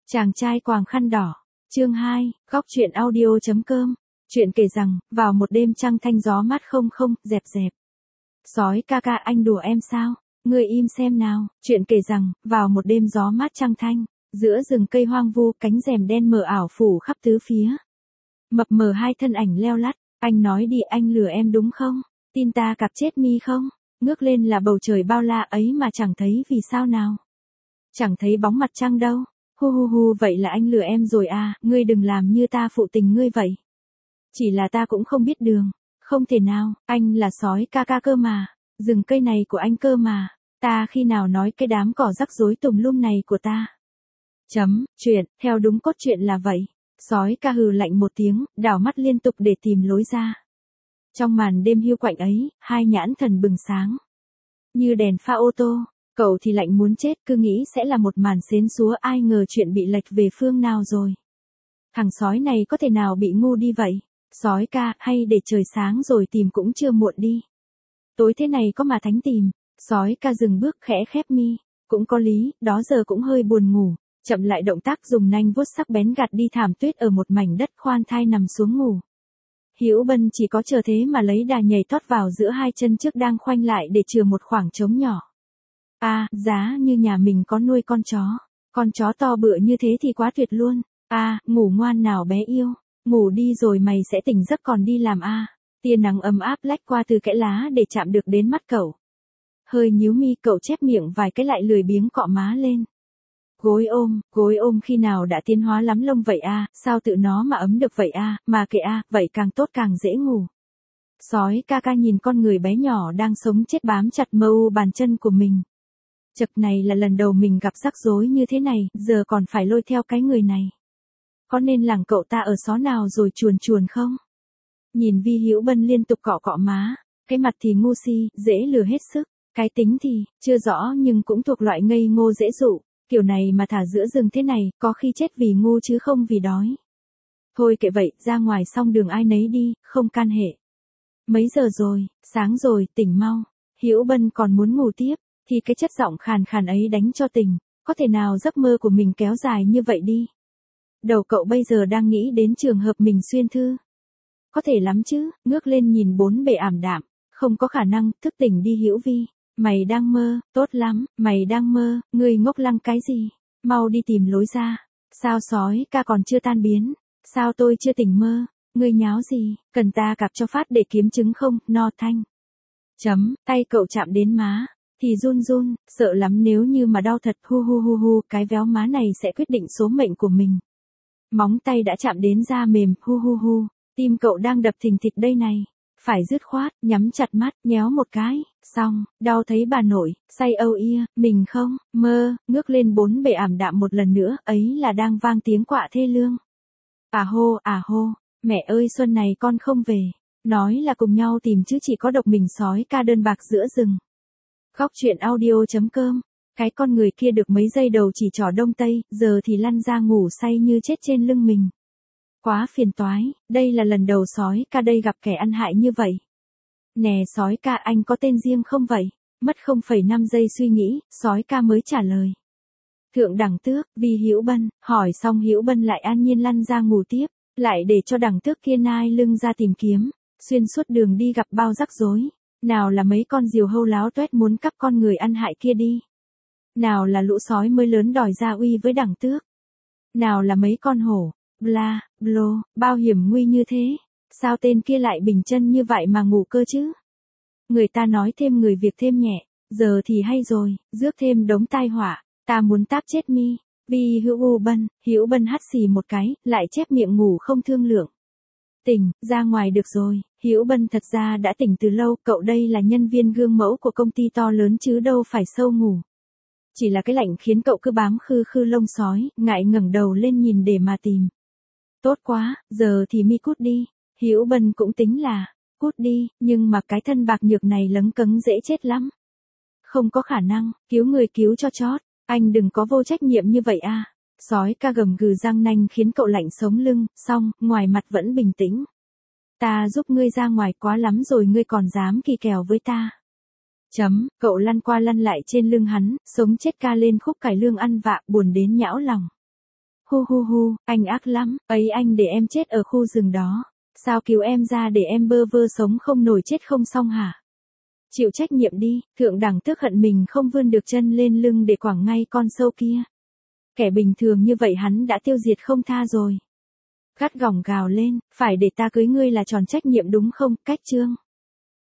Chàng trai quàng khăn đỏ. Chương 2, góc truyện audio.com. Chuyện kể rằng, vào một đêm trăng thanh gió mát không không, dẹp dẹp. Sói ca ca, anh đùa em sao? Ngươi im xem nào. Chuyện kể rằng, vào một đêm gió mát trăng thanh, giữa rừng cây hoang vu, cánh rèm đen mờ ảo phủ khắp tứ phía. Mập mờ hai thân ảnh leo lắt. Anh nói đi, anh lừa em đúng không? Tin ta cặp chết mi không? Ngước lên là bầu trời bao la ấy mà chẳng thấy vì sao nào. Chẳng thấy bóng mặt trăng đâu. Hu hu hu, vậy là anh lừa em rồi à, ngươi đừng làm như ta phụ tình ngươi vậy. Chỉ là ta cũng không biết đường. Không thể nào, anh là sói ca ca cơ mà. Rừng cây này của anh cơ mà. Ta khi nào nói cái đám cỏ rắc rối tùm lum này của ta. Chuyện, theo đúng cốt truyện là vậy. Sói ca hừ lạnh một tiếng, đảo mắt liên tục để tìm lối ra. Trong màn đêm hiu quạnh ấy, hai nhãn thần bừng sáng. Như đèn pha ô tô, cậu thì lạnh muốn chết, cứ nghĩ sẽ là một màn xến xúa, ai ngờ chuyện bị lệch về phương nào rồi. Thằng sói này có thể nào bị ngu đi vậy? Sói ca, hay để trời sáng rồi tìm cũng chưa muộn đi. Tối thế này có mà thánh tìm. Sói ca dừng bước khẽ khép mi. Cũng có lý, đó giờ cũng hơi buồn ngủ. Chậm lại động tác dùng nanh vuốt sắc bén gạt đi thảm tuyết ở một mảnh đất khoan thai nằm xuống ngủ. Hữu Bân chỉ có chờ thế mà lấy đà nhảy tót vào giữa hai chân trước đang khoanh lại để chừa một khoảng trống nhỏ. À, giá như nhà mình có nuôi con chó. Con chó to bự như thế thì quá tuyệt luôn. À, ngủ ngoan nào bé yêu. Ngủ đi rồi mày sẽ tỉnh giấc còn đi làm à. Tia nắng ấm áp lách qua từ kẽ lá để chạm được đến mắt cậu. Hơi nhíu mi, cậu chép miệng vài cái lại lười biếng cọ má lên. Gối ôm khi nào đã tiến hóa lắm lông vậy à, sao tự nó mà ấm được vậy à, mà kệ à, vậy càng tốt càng dễ ngủ. Sói ca ca nhìn con người bé nhỏ đang sống chết bám chặt mơ u bàn chân của mình. Chật, này là lần đầu mình gặp rắc rối như thế này, giờ còn phải lôi theo cái người này. Có nên làng cậu ta ở xó nào rồi chuồn chuồn không? Nhìn Vi Hữu Bân liên tục cọ cọ má, cái mặt thì ngu si, dễ lừa hết sức, cái tính thì, chưa rõ nhưng cũng thuộc loại ngây ngô dễ dụ. Kiểu này mà thả giữa rừng thế này, có khi chết vì ngu chứ không vì đói. Thôi kệ vậy, ra ngoài xong đường ai nấy đi, không can hệ. Mấy giờ rồi, sáng rồi, tỉnh mau. Hữu Bân còn muốn ngủ tiếp, thì cái chất giọng khàn khàn ấy đánh cho tỉnh. Có thể nào giấc mơ của mình kéo dài như vậy đi. Đầu cậu bây giờ đang nghĩ đến trường hợp mình xuyên thư. Có thể lắm chứ, ngước lên nhìn bốn bề ảm đạm. Không có khả năng, thức tỉnh đi Hữu Vi. Mày đang mơ, tốt lắm, mày đang mơ, ngươi ngốc lăng cái gì? Mau đi tìm lối ra. Sao sói ca còn chưa tan biến? Sao tôi chưa tỉnh mơ? Ngươi nháo gì? Cần ta cặp cho phát để kiếm trứng không? No thanh. Tay cậu chạm đến má. Thì run run, sợ lắm nếu như mà đau thật, hu hu hu hu, cái véo má này sẽ quyết định số mệnh của mình. Móng tay đã chạm đến da mềm, hu hu hu, tim cậu đang đập thình thịch đây này. Phải dứt khoát, nhắm chặt mắt, nhéo một cái, xong, đau thấy bà nội, say âu ia, mình không, mơ, ngước lên bốn bề ảm đạm một lần nữa, ấy là đang vang tiếng quạ thê lương. À hô, mẹ ơi xuân này con không về, nói là cùng nhau tìm chứ chỉ có độc mình sói ca đơn bạc giữa rừng. Góc truyện audio.com, cái con người kia được mấy giây đầu chỉ trỏ đông tây, giờ thì lăn ra ngủ say như chết trên lưng mình. Quá phiền toái, đây là lần đầu sói ca đây gặp kẻ ăn hại như vậy. Nè sói ca, anh có tên riêng không vậy? Mất 0,5 giây suy nghĩ, sói ca mới trả lời. Thượng đẳng tước, Vi Hữu Bân, hỏi xong Hữu Bân lại an nhiên lăn ra ngủ tiếp, lại để cho đẳng tước kia nai lưng ra tìm kiếm, xuyên suốt đường đi gặp bao rắc rối. Nào là mấy con diều hâu láo toét muốn cắp con người ăn hại kia đi. Nào là lũ sói mới lớn đòi ra uy với đẳng tước. Nào là mấy con hổ. Bla, blô, bao hiểm nguy như thế. Sao tên kia lại bình chân như vậy mà ngủ cơ chứ? Người ta nói thêm người việc thêm nhẹ. Giờ thì hay rồi, rước thêm đống tai họa. Ta muốn táp chết mi. Vi Hữu Bân hắt xì một cái, lại chép miệng ngủ không thương lượng. Tỉnh, ra ngoài được rồi. Hữu Bân thật ra đã tỉnh từ lâu. Cậu đây là nhân viên gương mẫu của công ty to lớn chứ đâu phải sâu ngủ. Chỉ là cái lạnh khiến cậu cứ bám khư khư lông sói, ngại ngẩng đầu lên nhìn để mà tìm. Tốt quá, giờ thì mi cút đi. Hữu Bân cũng tính là, cút đi, nhưng mà cái thân bạc nhược này lấng cấng dễ chết lắm. Không có khả năng, cứu người cứu cho chót, anh đừng có vô trách nhiệm như vậy à. Sói ca gầm gừ răng nanh khiến cậu lạnh sống lưng, xong, ngoài mặt vẫn bình tĩnh. Ta giúp ngươi ra ngoài quá lắm rồi ngươi còn dám kỳ kèo với ta. Cậu lăn qua lăn lại trên lưng hắn, sống chết ca lên khúc cải lương ăn vạ, buồn đến nhão lòng. Hu hu hu, anh ác lắm, ấy anh để em chết ở khu rừng đó. Sao cứu em ra để em bơ vơ sống không nổi chết không xong hả? Chịu trách nhiệm đi, thượng đẳng tức hận mình không vươn được chân lên lưng để quẳng ngay con sâu kia. Kẻ bình thường như vậy hắn đã tiêu diệt không tha rồi. Gắt gỏng gào lên, phải để ta cưới ngươi là tròn trách nhiệm đúng không, Cách Trương?